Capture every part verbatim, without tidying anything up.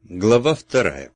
Глава вторая.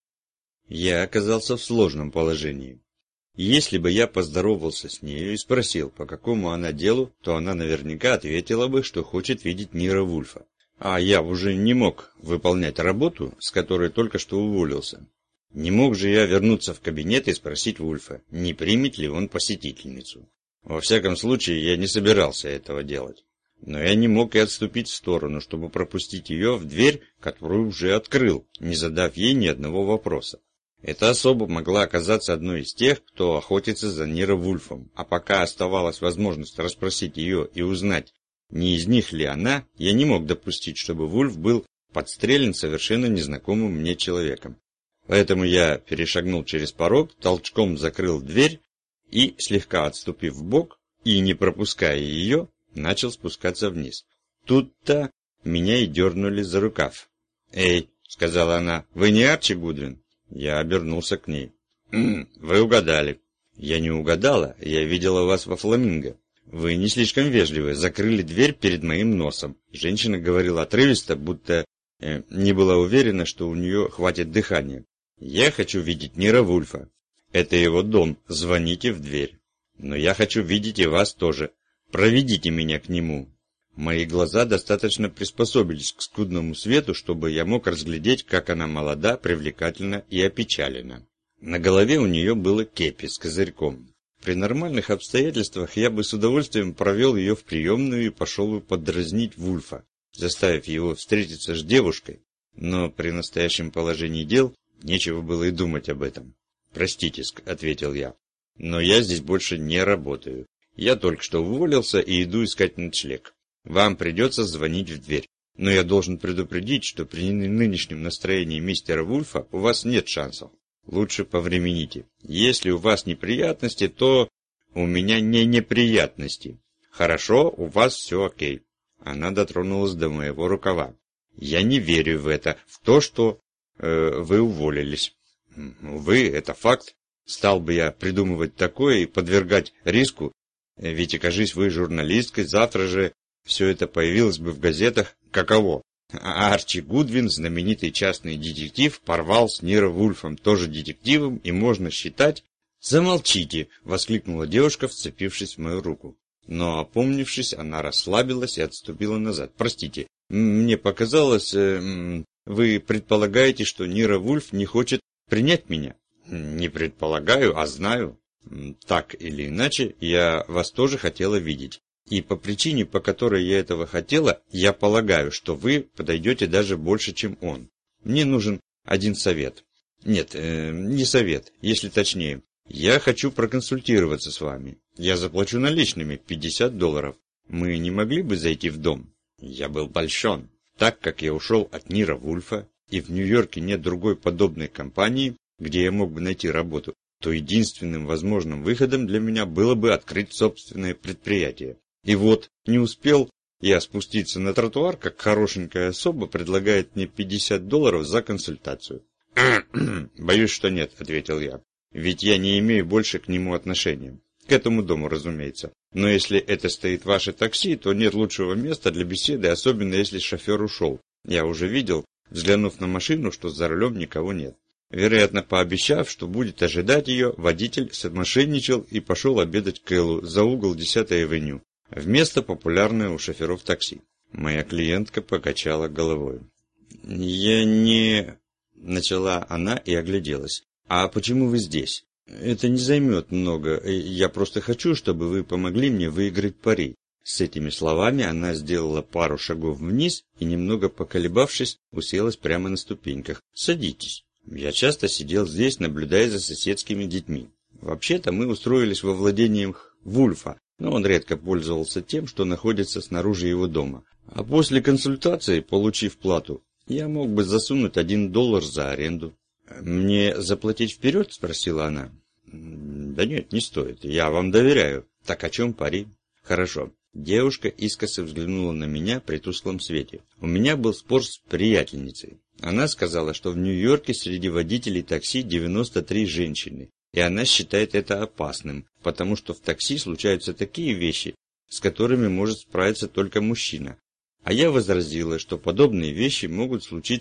Я оказался в сложном положении. Если бы я поздоровался с нею и спросил, по какому она делу, то она наверняка ответила бы, что хочет видеть Ниро Вульфа. А я уже не мог выполнять работу, с которой только что уволился. Не мог же я вернуться в кабинет и спросить Вульфа, не примет ли он посетительницу. Во всяком случае, я не собирался этого делать. Но я не мог и отступить в сторону, чтобы пропустить ее в дверь, которую уже открыл, не задав ей ни одного вопроса. Эта особа могла оказаться одной из тех, кто охотится за Ниро Вульфом, а пока оставалась возможность расспросить ее и узнать, не из них ли она, я не мог допустить, чтобы Вульф был подстрелен совершенно незнакомым мне человеком. Поэтому я перешагнул через порог, толчком закрыл дверь и, слегка отступив вбок и не пропуская ее, начал спускаться вниз. Тут-то меня и дернули за рукав. «Эй», — сказала она, — «вы не Арчи Гудвин?» Я обернулся к ней. «Вы угадали». «Я не угадала, я видела вас во Фламинго. Вы не слишком вежливы, закрыли дверь перед моим носом». Женщина говорила отрывисто, будто э, не была уверена, что у нее хватит дыхания. «Я хочу видеть Ниро Вульфа. Это его дом, звоните в дверь. Но я хочу видеть и вас тоже. Проведите меня к нему». Мои глаза достаточно приспособились к скудному свету, чтобы я мог разглядеть, как она молода, привлекательна и опечалена. На голове у нее было кепи с козырьком. При нормальных обстоятельствах я бы с удовольствием провел ее в приемную и пошел бы подразнить Вульфа, заставив его встретиться с девушкой, но при настоящем положении дел нечего было и думать об этом. «Простите», — ответил я, — «но я здесь больше не работаю. Я только что уволился и иду искать ночлег. Вам придется звонить в дверь. Но я должен предупредить, что при нынешнем настроении мистера Вульфа у вас нет шансов. Лучше повремените. Если у вас неприятности, то у меня не неприятности. Хорошо, у вас все окей». Она дотронулась до моего рукава. «Я не верю в это, в то, что э, вы уволились». «Вы, это факт. Стал бы я придумывать такое и подвергать риску. Ведь, окажись вы журналисткой, завтра же все это появилось бы в газетах. Каково? Арчи Гудвин, знаменитый частный детектив, порвал с Ниро Вульфом, тоже детективом, и можно считать...» «Замолчите!» — воскликнула девушка, вцепившись в мою руку. Но, опомнившись, она расслабилась и отступила назад. «Простите, мне показалось, э, вы предполагаете, что Ниро Вульф не хочет принять меня?» «Не предполагаю, а знаю. Так или иначе, я вас тоже хотела видеть. И по причине, по которой я этого хотела, я полагаю, что вы подойдете даже больше, чем он. Мне нужен один совет. Нет, э, не совет, если точнее. Я хочу проконсультироваться с вами. Я заплачу наличными пятьдесят долларов. Мы не могли бы зайти в дом?» Я был польщен. Так как я ушел от Ниро Вульфа, и в Нью-Йорке нет другой подобной компании, где я мог бы найти работу, то единственным возможным выходом для меня было бы открыть собственное предприятие. И вот, не успел я спуститься на тротуар, как хорошенькая особа предлагает мне пятьдесят долларов за консультацию. «Боюсь, что нет», — ответил я. «Ведь я не имею больше к нему отношения. К этому дому, разумеется. Но если это стоит ваше такси, то нет лучшего места для беседы, особенно если шофер ушел. Я уже видел, взглянув на машину, что за рулем никого нет». Вероятно, пообещав, что будет ожидать ее, водитель смошенничал и пошел обедать к Эллу за угол десятой авеню, в место, популярное у шоферов такси. Моя клиентка покачала головой. «Я не...» — начала она и огляделась. «А почему вы здесь? Это не займет много. Я просто хочу, чтобы вы помогли мне выиграть пари». С этими словами она сделала пару шагов вниз и, немного поколебавшись, уселась прямо на ступеньках. «Садитесь». Я часто сидел здесь, наблюдая за соседскими детьми. Вообще-то мы устроились во владениях Вульфа, но он редко пользовался тем, что находится снаружи его дома. А после консультации, получив плату, я мог бы засунуть один доллар за аренду. «Мне заплатить вперед?» – спросила она. «Да нет, не стоит. Я вам доверяю. Так о чем пари?» «Хорошо». Девушка искоса взглянула на меня при тусклом свете. У меня был спор с приятельницей. Она сказала, что в Нью-Йорке среди водителей такси девяносто три женщины, и она считает это опасным, потому что в такси случаются такие вещи, с которыми может справиться только мужчина. А я возразила, что подобные вещи могут случиться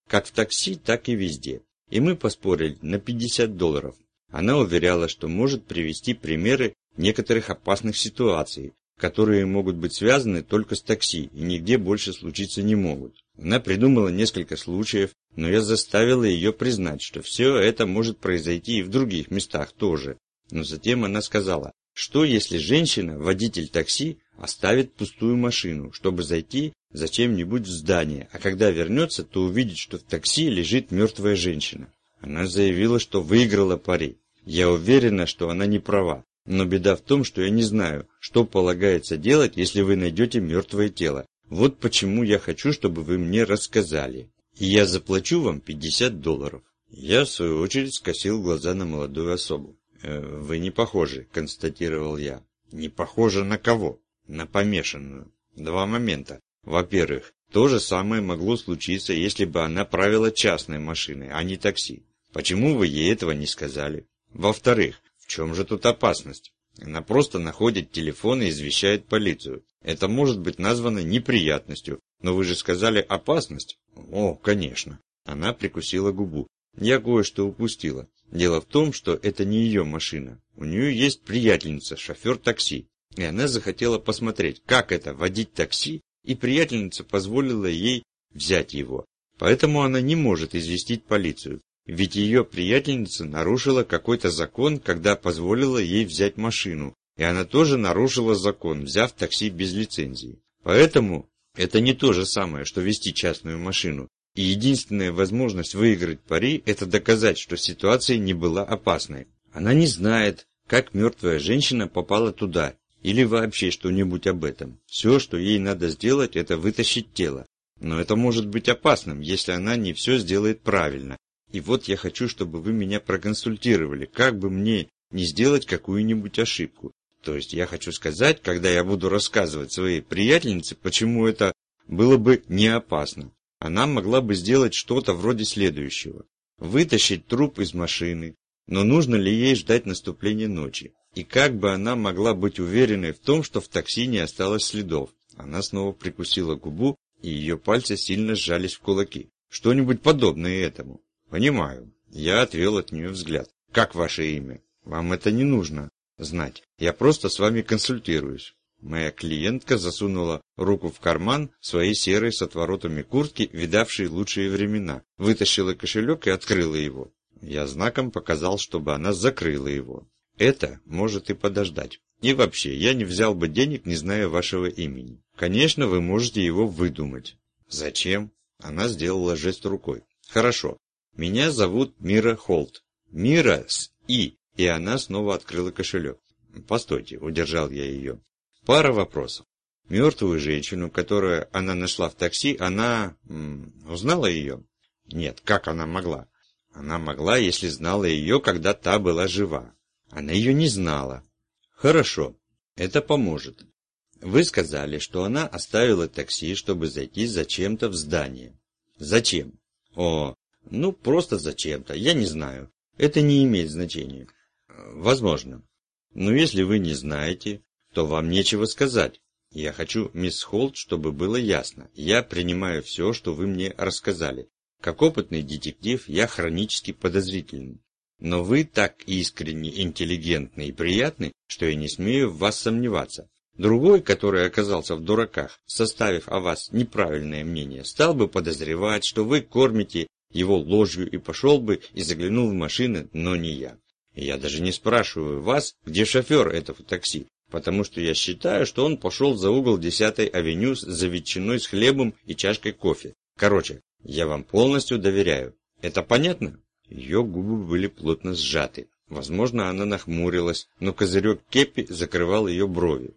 как в такси, так и везде. И мы поспорили на пятьдесят долларов. Она уверяла, что может привести примеры некоторых опасных ситуаций, которые могут быть связаны только с такси и нигде больше случиться не могут. Она придумала несколько случаев, но я заставила ее признать, что все это может произойти и в других местах тоже. Но затем она сказала, что если женщина, водитель такси, оставит пустую машину, чтобы зайти зачем-нибудь в здание, а когда вернется, то увидит, что в такси лежит мертвая женщина. Она заявила, что выиграла пари. Я уверена, что она не права. Но беда в том, что я не знаю, что полагается делать, если вы найдете мертвое тело. Вот почему я хочу, чтобы вы мне рассказали. И я заплачу вам пятьдесят долларов. Я, в свою очередь, скосил глаза на молодую особу. «Э, «Вы не похожи», – констатировал я. «Не похожи на кого?» «На помешанную». Два момента. Во-первых, то же самое могло случиться, если бы она правила частной машиной, а не такси. Почему вы ей этого не сказали? Во-вторых, в чем же тут опасность? Она просто находит телефон и извещает полицию. Это может быть названо неприятностью, но вы же сказали опасность. О, конечно. Она прикусила губу. Я кое-что упустила. Дело в том, что это не ее машина. У нее есть приятельница, шофер такси. И она захотела посмотреть, как это водить такси, и приятельница позволила ей взять его. Поэтому она не может известить полицию. Ведь ее приятельница нарушила какой-то закон, когда позволила ей взять машину, и она тоже нарушила закон, взяв такси без лицензии. Поэтому это не то же самое, что вести частную машину, и единственная возможность выиграть пари – это доказать, что ситуация не была опасной. Она не знает, как мертвая женщина попала туда, или вообще что-нибудь об этом. Все, что ей надо сделать, это вытащить тело. Но это может быть опасным, если она не все сделает правильно. И вот я хочу, чтобы вы меня проконсультировали, как бы мне не сделать какую-нибудь ошибку. То есть я хочу сказать, когда я буду рассказывать своей приятельнице, почему это было бы не опасно. Она могла бы сделать что-то вроде следующего. Вытащить труп из машины, но нужно ли ей ждать наступления ночи? И как бы она могла быть уверенной в том, что в такси не осталось следов? Она снова прикусила губу, и ее пальцы сильно сжались в кулаки. Что-нибудь подобное этому. «Понимаю». Я отвел от нее взгляд. «Как ваше имя? Вам это не нужно знать. Я просто с вами консультируюсь». Моя клиентка засунула руку в карман своей серой с отворотами куртки, видавшей лучшие времена, вытащила кошелек и открыла его. Я знаком показал, чтобы она закрыла его. «Это может и подождать. И вообще, я не взял бы денег, не зная вашего имени. Конечно, вы можете его выдумать». «Зачем?» Она сделала жест рукой. «Хорошо. Меня зовут Мира Холт. Мира с И». И она снова открыла кошелек. «Постойте», — удержал я ее. «Пара вопросов. Мертвую женщину, которую она нашла в такси, она... М, узнала ее?» «Нет, как она могла?» «Она могла, если знала ее, когда та была жива. Она ее не знала». «Хорошо, это поможет. Вы сказали, что она оставила такси, чтобы зайти зачем-то в здание. Зачем?» «О, ну просто зачем-то, я не знаю. Это не имеет значения». «Возможно. Но если вы не знаете, то вам нечего сказать. Я хочу, мисс Холт, чтобы было ясно. Я принимаю все, что вы мне рассказали. Как опытный детектив, я хронически подозрительный. Но вы так искренне интеллигентны и приятны, что я не смею в вас сомневаться. Другой, который оказался в дураках, составив о вас неправильное мнение, стал бы подозревать, что вы кормите его ложью и пошел бы и заглянул в машину, но не я. И я даже не спрашиваю вас, где шофер этого такси, потому что я считаю, что он пошел за угол десятой авеню за ветчиной с хлебом и чашкой кофе. Короче, я вам полностью доверяю. Это понятно?» Ее губы были плотно сжаты. Возможно, она нахмурилась, но козырек кепи закрывал ее брови.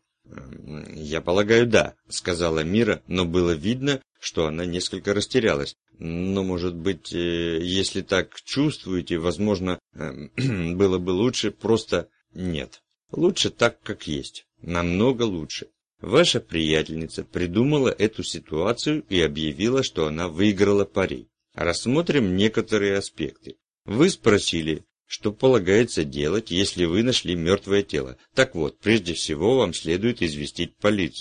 «Я полагаю, да», — сказала Мира, но было видно, что она несколько растерялась. «Но, может быть, если так чувствуете, возможно, было бы лучше просто...» «Нет, лучше так, как есть. Намного лучше. Ваша приятельница придумала эту ситуацию и объявила, что она выиграла пари. Рассмотрим некоторые аспекты. Вы спросили, что полагается делать, если вы нашли мертвое тело. Так вот, прежде всего вам следует известить полицию.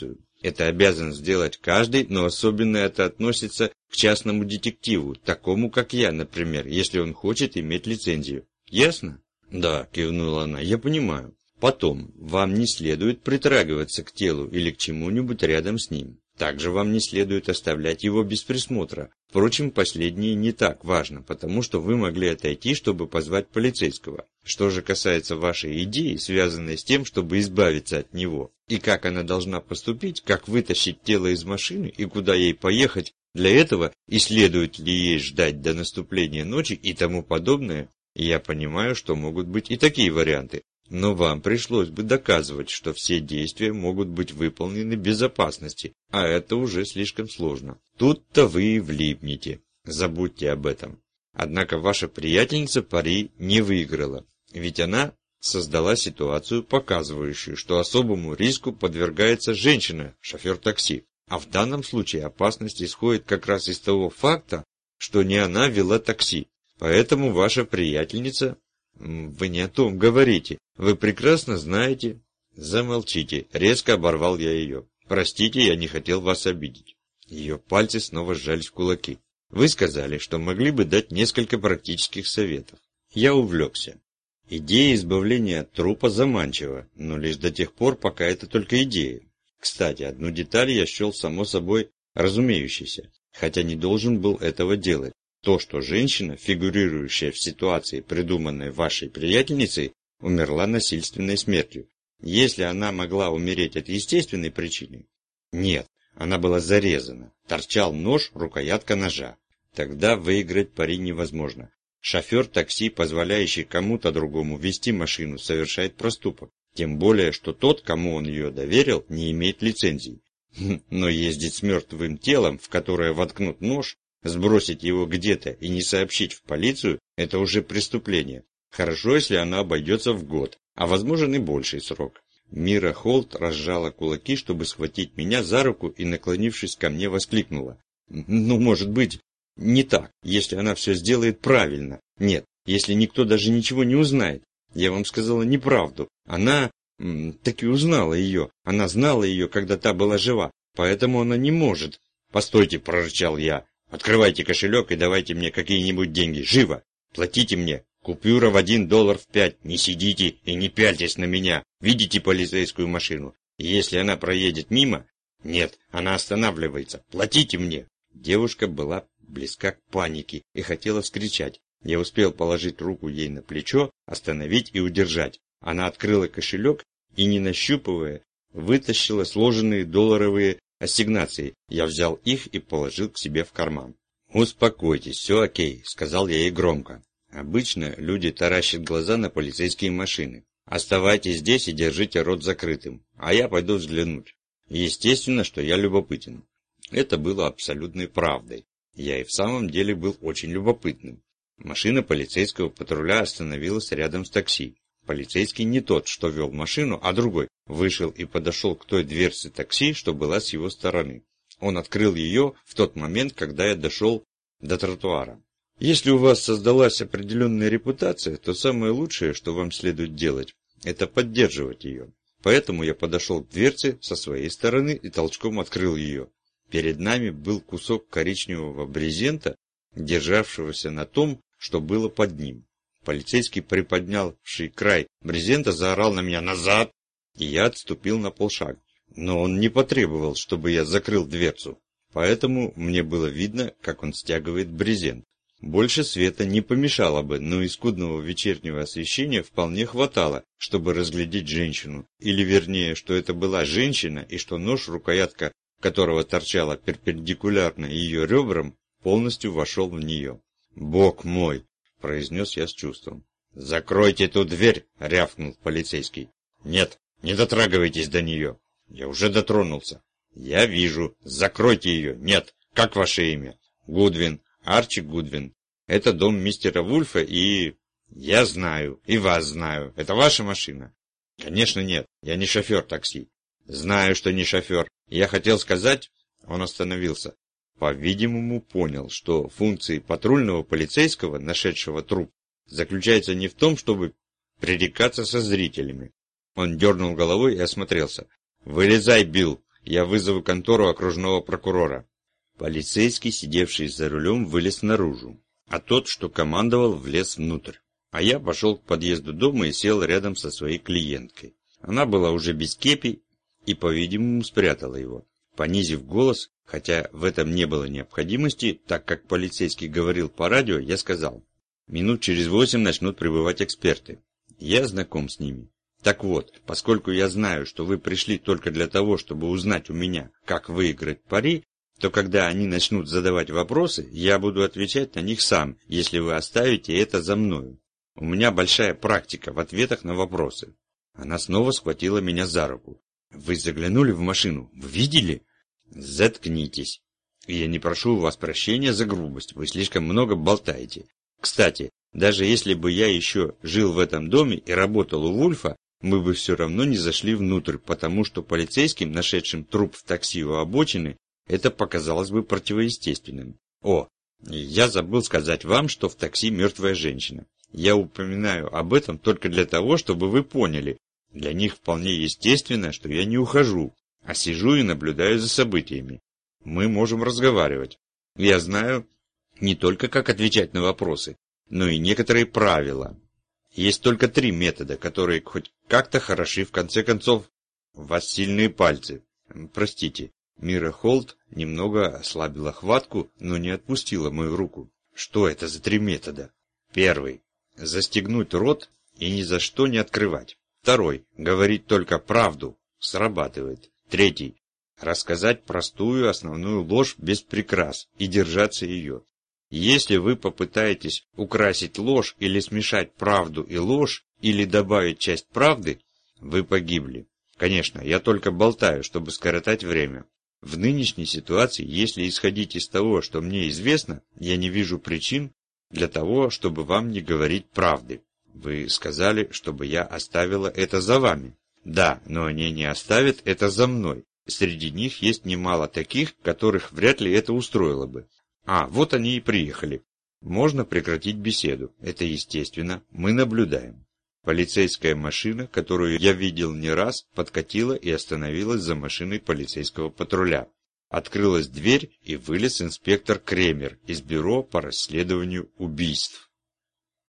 Это обязан сделать каждый, но особенно это относится к частному детективу, такому как я, например, если он хочет иметь лицензию. Ясно? Да, кивнула она, я понимаю. Потом, вам не следует притрагиваться к телу или к чему-нибудь рядом с ним. Также вам не следует оставлять его без присмотра. Впрочем, последнее не так важно, потому что вы могли отойти, чтобы позвать полицейского. Что же касается вашей идеи, связанной с тем, чтобы избавиться от него, и как она должна поступить, как вытащить тело из машины и куда ей поехать, для этого и следует ли ей ждать до наступления ночи и тому подобное, я понимаю, что могут быть и такие варианты. Но вам пришлось бы доказывать, что все действия могут быть выполнены в безопасности, а это уже слишком сложно. Тут-то вы и влипнете. Забудьте об этом. Однако ваша приятельница пари не выиграла, ведь она создала ситуацию, показывающую, что особому риску подвергается женщина, шофер такси. А в данном случае опасность исходит как раз из того факта, что не она вела такси. Поэтому ваша приятельница... Вы не о том говорите. Вы прекрасно знаете... Замолчите. Резко оборвал я ее. Простите, я не хотел вас обидеть. Ее пальцы снова сжались в кулаки. Вы сказали, что могли бы дать несколько практических советов. Я увлекся. Идея избавления от трупа заманчива, но лишь до тех пор, пока это только идея. Кстати, одну деталь я счел само собой разумеющейся, хотя не должен был этого делать. То, что женщина, фигурирующая в ситуации, придуманной вашей приятельницей, умерла насильственной смертью. Если она могла умереть от естественной причины? Нет, она была зарезана. Торчал нож, рукоятка ножа. Тогда выиграть пари невозможно. Шофер такси, позволяющий кому-то другому вести машину, совершает проступок. Тем более, что тот, кому он ее доверил, не имеет лицензии. Но ездить с мертвым телом, в которое воткнут нож, сбросить его где-то и не сообщить в полицию – это уже преступление. Хорошо, если оно обойдется в год, а возможен и больший срок. Мира Холт разжала кулаки, чтобы схватить меня за руку и, наклонившись ко мне, воскликнула. Ну, может быть, не так, если она все сделает правильно. Нет, если никто даже ничего не узнает. Я вам сказала неправду. Она таки узнала ее. Она знала ее, когда та была жива, поэтому она не может. Постойте, прорычал я. Открывайте кошелек и давайте мне какие-нибудь деньги. Живо! Платите мне. Купюра в один доллар в пять. Не сидите и не пяльтесь на меня. Видите полицейскую машину? И если она проедет мимо... Нет, она останавливается. Платите мне. Девушка была близка к панике и хотела вскричать. Я успел положить руку ей на плечо, остановить и удержать. Она открыла кошелек и, не нащупывая, вытащила сложенные долларовые ассигнации. Я взял их и положил к себе в карман. «Успокойтесь, все окей», — сказал я ей громко. Обычно люди таращат глаза на полицейские машины. «Оставайтесь здесь и держите рот закрытым, а я пойду взглянуть». Естественно, что я любопытен. Это было абсолютной правдой. Я и в самом деле был очень любопытным. Машина полицейского патруля остановилась рядом с такси. Полицейский не тот, что вел машину, а другой, вышел и подошел к той дверце такси, что была с его стороны. Он открыл ее в тот момент, когда я дошел до тротуара. Если у вас создалась определенная репутация, то самое лучшее, что вам следует делать, это поддерживать ее. Поэтому я подошел к дверце со своей стороны и толчком открыл ее. Перед нами был кусок коричневого брезента, державшегося на том, что было под ним. Полицейский, приподнявший край брезента, заорал на меня «Назад!», и я отступил на полшага. Но он не потребовал, чтобы я закрыл дверцу, поэтому мне было видно, как он стягивает брезент. Больше света не помешало бы, но и скудного вечернего освещения вполне хватало, чтобы разглядеть женщину, или вернее, что это была женщина и что нож, рукоятка которого торчала перпендикулярно ее ребрам, полностью вошел в нее. «Бог мой!» – произнес я с чувством. «Закройте эту дверь!» – рявкнул полицейский. «Нет, не дотрагивайтесь до нее!» «Я уже дотронулся!» «Я вижу! Закройте ее!» «Нет! Как ваше имя?» «Гудвин! Арчи Гудвин! Это дом мистера Вульфа и...» «Я знаю! И вас знаю! Это ваша машина?» «Конечно нет! Я не шофер такси!» «Знаю, что не шофер. Я хотел сказать...» Он остановился. По-видимому, понял, что функции патрульного полицейского, нашедшего труп, заключаются не в том, чтобы пререкаться со зрителями. Он дернул головой и осмотрелся. «Вылезай, Билл! Я вызову контору окружного прокурора». Полицейский, сидевший за рулем, вылез наружу, а тот, что командовал, влез внутрь. А я пошел к подъезду дома и сел рядом со своей клиенткой. Она была уже без кепи и, по-видимому, спрятала его. Понизив голос, хотя в этом не было необходимости, так как полицейский говорил по радио, я сказал: «Минут через восемь начнут прибывать эксперты. Я знаком с ними. Так вот, поскольку я знаю, что вы пришли только для того, чтобы узнать у меня, как выиграть пари, то когда они начнут задавать вопросы, я буду отвечать на них сам, если вы оставите это за мною. У меня большая практика в ответах на вопросы». Она снова схватила меня за руку. «Вы заглянули в машину? Вы видели?» «Заткнитесь. Я не прошу у вас прощения за грубость, вы слишком много болтаете. Кстати, даже если бы я еще жил в этом доме и работал у Вульфа, мы бы все равно не зашли внутрь, потому что полицейским, нашедшим труп в такси у обочины, это показалось бы противоестественным. О, я забыл сказать вам, что в такси мертвая женщина. Я упоминаю об этом только для того, чтобы вы поняли. Для них вполне естественно, что я не ухожу, а сижу и наблюдаю за событиями. Мы можем разговаривать. Я знаю не только, как отвечать на вопросы, но и некоторые правила. Есть только три метода, которые хоть как-то хороши, в конце концов. У вас сильные пальцы. Простите, Мира Холт немного ослабила хватку, но не отпустила мою руку. Что это за три метода? Первый. Застегнуть рот и ни за что не открывать. Второй. Говорить только правду. Срабатывает. Третий. Рассказать простую основную ложь без прикрас и держаться ее. Если вы попытаетесь украсить ложь или смешать правду и ложь, или добавить часть правды, вы погибли. Конечно, я только болтаю, чтобы скоротать время. В нынешней ситуации, если исходить из того, что мне известно, я не вижу причин для того, чтобы вам не говорить правды. Вы сказали, чтобы я оставила это за вами. Да, но они не оставят это за мной. Среди них есть немало таких, которых вряд ли это устроило бы. А, вот они и приехали. Можно прекратить беседу. Это естественно. Мы наблюдаем. Полицейская машина, которую я видел не раз, подкатила и остановилась за машиной полицейского патруля. Открылась дверь, и вылез инспектор Кремер из бюро по расследованию убийств.